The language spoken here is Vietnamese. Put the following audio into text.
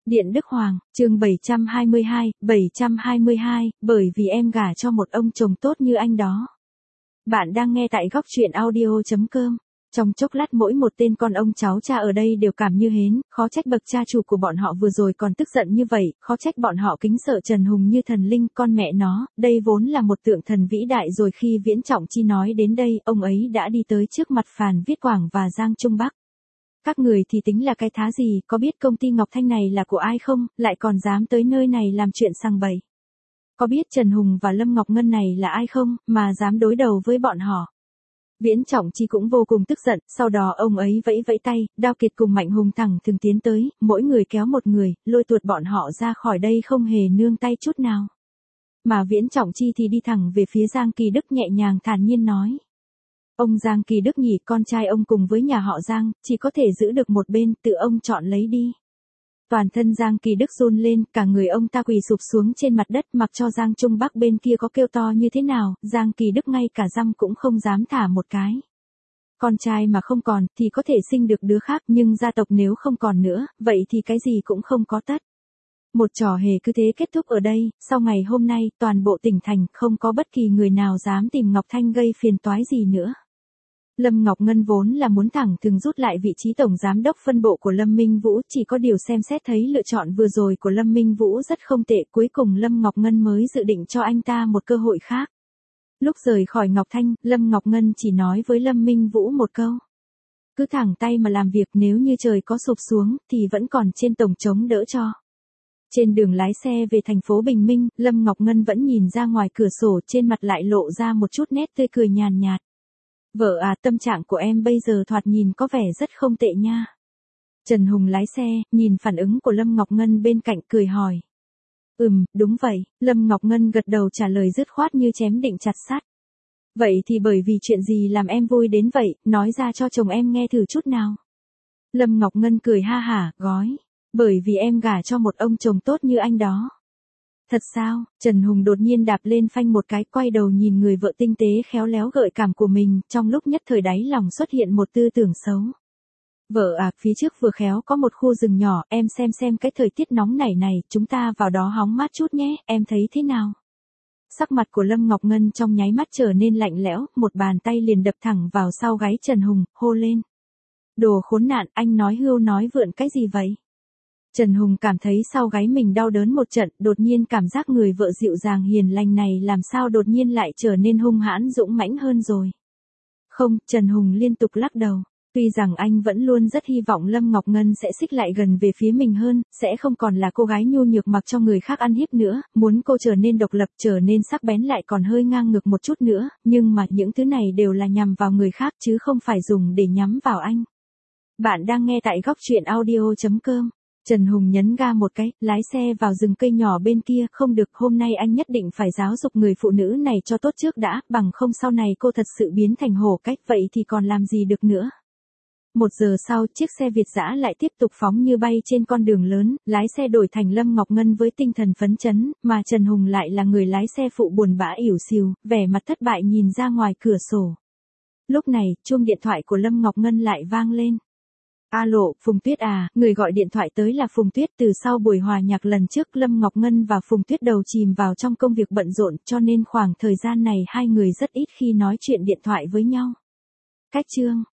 Điện Đức Hoàng, chương 722, bởi vì em gả cho một ông chồng tốt như anh đó. Bạn đang nghe tại góc truyện audio.com. Trong chốc lát mỗi một tên con ông cháu cha ở đây đều cảm như hến, khó trách bậc cha chủ của bọn họ vừa rồi còn tức giận như vậy, khó trách bọn họ kính sợ Trần Hùng như thần linh, con mẹ nó, đây vốn là một tượng thần vĩ đại rồi. Khi Viễn Trọng Chi nói đến đây, ông ấy đã đi tới trước mặt Phàn Viết Quảng và Giang Trung Bắc. Các người thì tính là cái thá gì, có biết công ty Ngọc Thanh này là của ai không, lại còn dám tới nơi này làm chuyện sằng bậy. Có biết Trần Hùng và Lâm Ngọc Ngân này là ai không, mà dám đối đầu với bọn họ. Viễn Trọng Chi cũng vô cùng tức giận, sau đó ông ấy vẫy vẫy tay, Đao Kiệt cùng Mạnh Hùng thẳng thường tiến tới, mỗi người kéo một người, lôi tuột bọn họ ra khỏi đây không hề nương tay chút nào. Mà Viễn Trọng Chi thì đi thẳng về phía Giang Kỳ Đức nhẹ nhàng thản nhiên nói. Ông Giang Kỳ Đức nhỉ, con trai ông cùng với nhà họ Giang, chỉ có thể giữ được một bên, tự ông chọn lấy đi. Toàn thân Giang Kỳ Đức run lên, cả người ông ta quỳ sụp xuống trên mặt đất, mặc cho Giang Trung Bắc bên kia có kêu to như thế nào, Giang Kỳ Đức ngay cả răng cũng không dám thả một cái. Con trai mà không còn, thì có thể sinh được đứa khác, nhưng gia tộc nếu không còn nữa, vậy thì cái gì cũng không có tất. Một trò hề cứ thế kết thúc ở đây, sau ngày hôm nay, toàn bộ tỉnh thành không có bất kỳ người nào dám tìm Ngọc Thanh gây phiền toái gì nữa. Lâm Ngọc Ngân vốn là muốn thẳng thừng rút lại vị trí tổng giám đốc phân bộ của Lâm Minh Vũ, chỉ có điều xem xét thấy lựa chọn vừa rồi của Lâm Minh Vũ rất không tệ, cuối cùng Lâm Ngọc Ngân mới dự định cho anh ta một cơ hội khác. Lúc rời khỏi Ngọc Thanh, Lâm Ngọc Ngân chỉ nói với Lâm Minh Vũ một câu. Cứ thẳng tay mà làm việc, nếu như trời có sụp xuống, thì vẫn còn trên tổng chống đỡ cho. Trên đường lái xe về thành phố Bình Minh, Lâm Ngọc Ngân vẫn nhìn ra ngoài cửa sổ, trên mặt lại lộ ra một chút nét tươi cười nhàn nhạt. Vợ à, tâm trạng của em bây giờ thoạt nhìn có vẻ rất không tệ nha. Trần Hùng lái xe, nhìn phản ứng của Lâm Ngọc Ngân bên cạnh cười hỏi. Đúng vậy, Lâm Ngọc Ngân gật đầu trả lời dứt khoát như chém định chặt sắt. Vậy thì bởi vì chuyện gì làm em vui đến vậy, nói ra cho chồng em nghe thử chút nào. Lâm Ngọc Ngân cười ha hả, gói. Bởi vì em gả cho một ông chồng tốt như anh đó. Thật sao? Trần Hùng đột nhiên đạp lên phanh một cái, quay đầu nhìn người vợ tinh tế khéo léo gợi cảm của mình, trong lúc nhất thời đáy lòng xuất hiện một tư tưởng xấu. Vợ à, phía trước vừa khéo có một khu rừng nhỏ, em xem cái thời tiết nóng này, chúng ta vào đó hóng mát chút nhé, em thấy thế nào? Sắc mặt của Lâm Ngọc Ngân trong nháy mắt trở nên lạnh lẽo, một bàn tay liền đập thẳng vào sau gáy Trần Hùng, hô lên. Đồ khốn nạn, anh nói hưu nói vượn cái gì vậy? Trần Hùng cảm thấy sau gáy mình đau đớn một trận, đột nhiên cảm giác người vợ dịu dàng hiền lành này làm sao đột nhiên lại trở nên hung hãn dũng mãnh hơn rồi. Không, Trần Hùng liên tục lắc đầu. Tuy rằng anh vẫn luôn rất hy vọng Lâm Ngọc Ngân sẽ xích lại gần về phía mình hơn, sẽ không còn là cô gái nhu nhược mặc cho người khác ăn hiếp nữa, muốn cô trở nên độc lập, trở nên sắc bén lại còn hơi ngang ngược một chút nữa, nhưng mà những thứ này đều là nhằm vào người khác chứ không phải dùng để nhắm vào anh. Bạn đang nghe tại góc truyện audio.com. Trần Hùng nhấn ga một cái, lái xe vào rừng cây nhỏ bên kia, không được, hôm nay anh nhất định phải giáo dục người phụ nữ này cho tốt trước đã, bằng không sau này cô thật sự biến thành hổ cách, vậy thì còn làm gì được nữa. 1 giờ sau, chiếc xe Việt dã lại tiếp tục phóng như bay trên con đường lớn, lái xe đổi thành Lâm Ngọc Ngân với tinh thần phấn chấn, mà Trần Hùng lại là người lái xe phụ buồn bã ỉu xìu, vẻ mặt thất bại nhìn ra ngoài cửa sổ. Lúc này, chuông điện thoại của Lâm Ngọc Ngân lại vang lên. Alo, Phùng Tuyết à, người gọi điện thoại tới là Phùng Tuyết. Từ sau buổi hòa nhạc lần trước, Lâm Ngọc Ngân và Phùng Tuyết đầu chìm vào trong công việc bận rộn, cho nên khoảng thời gian này hai người rất ít khi nói chuyện điện thoại với nhau. Cách chương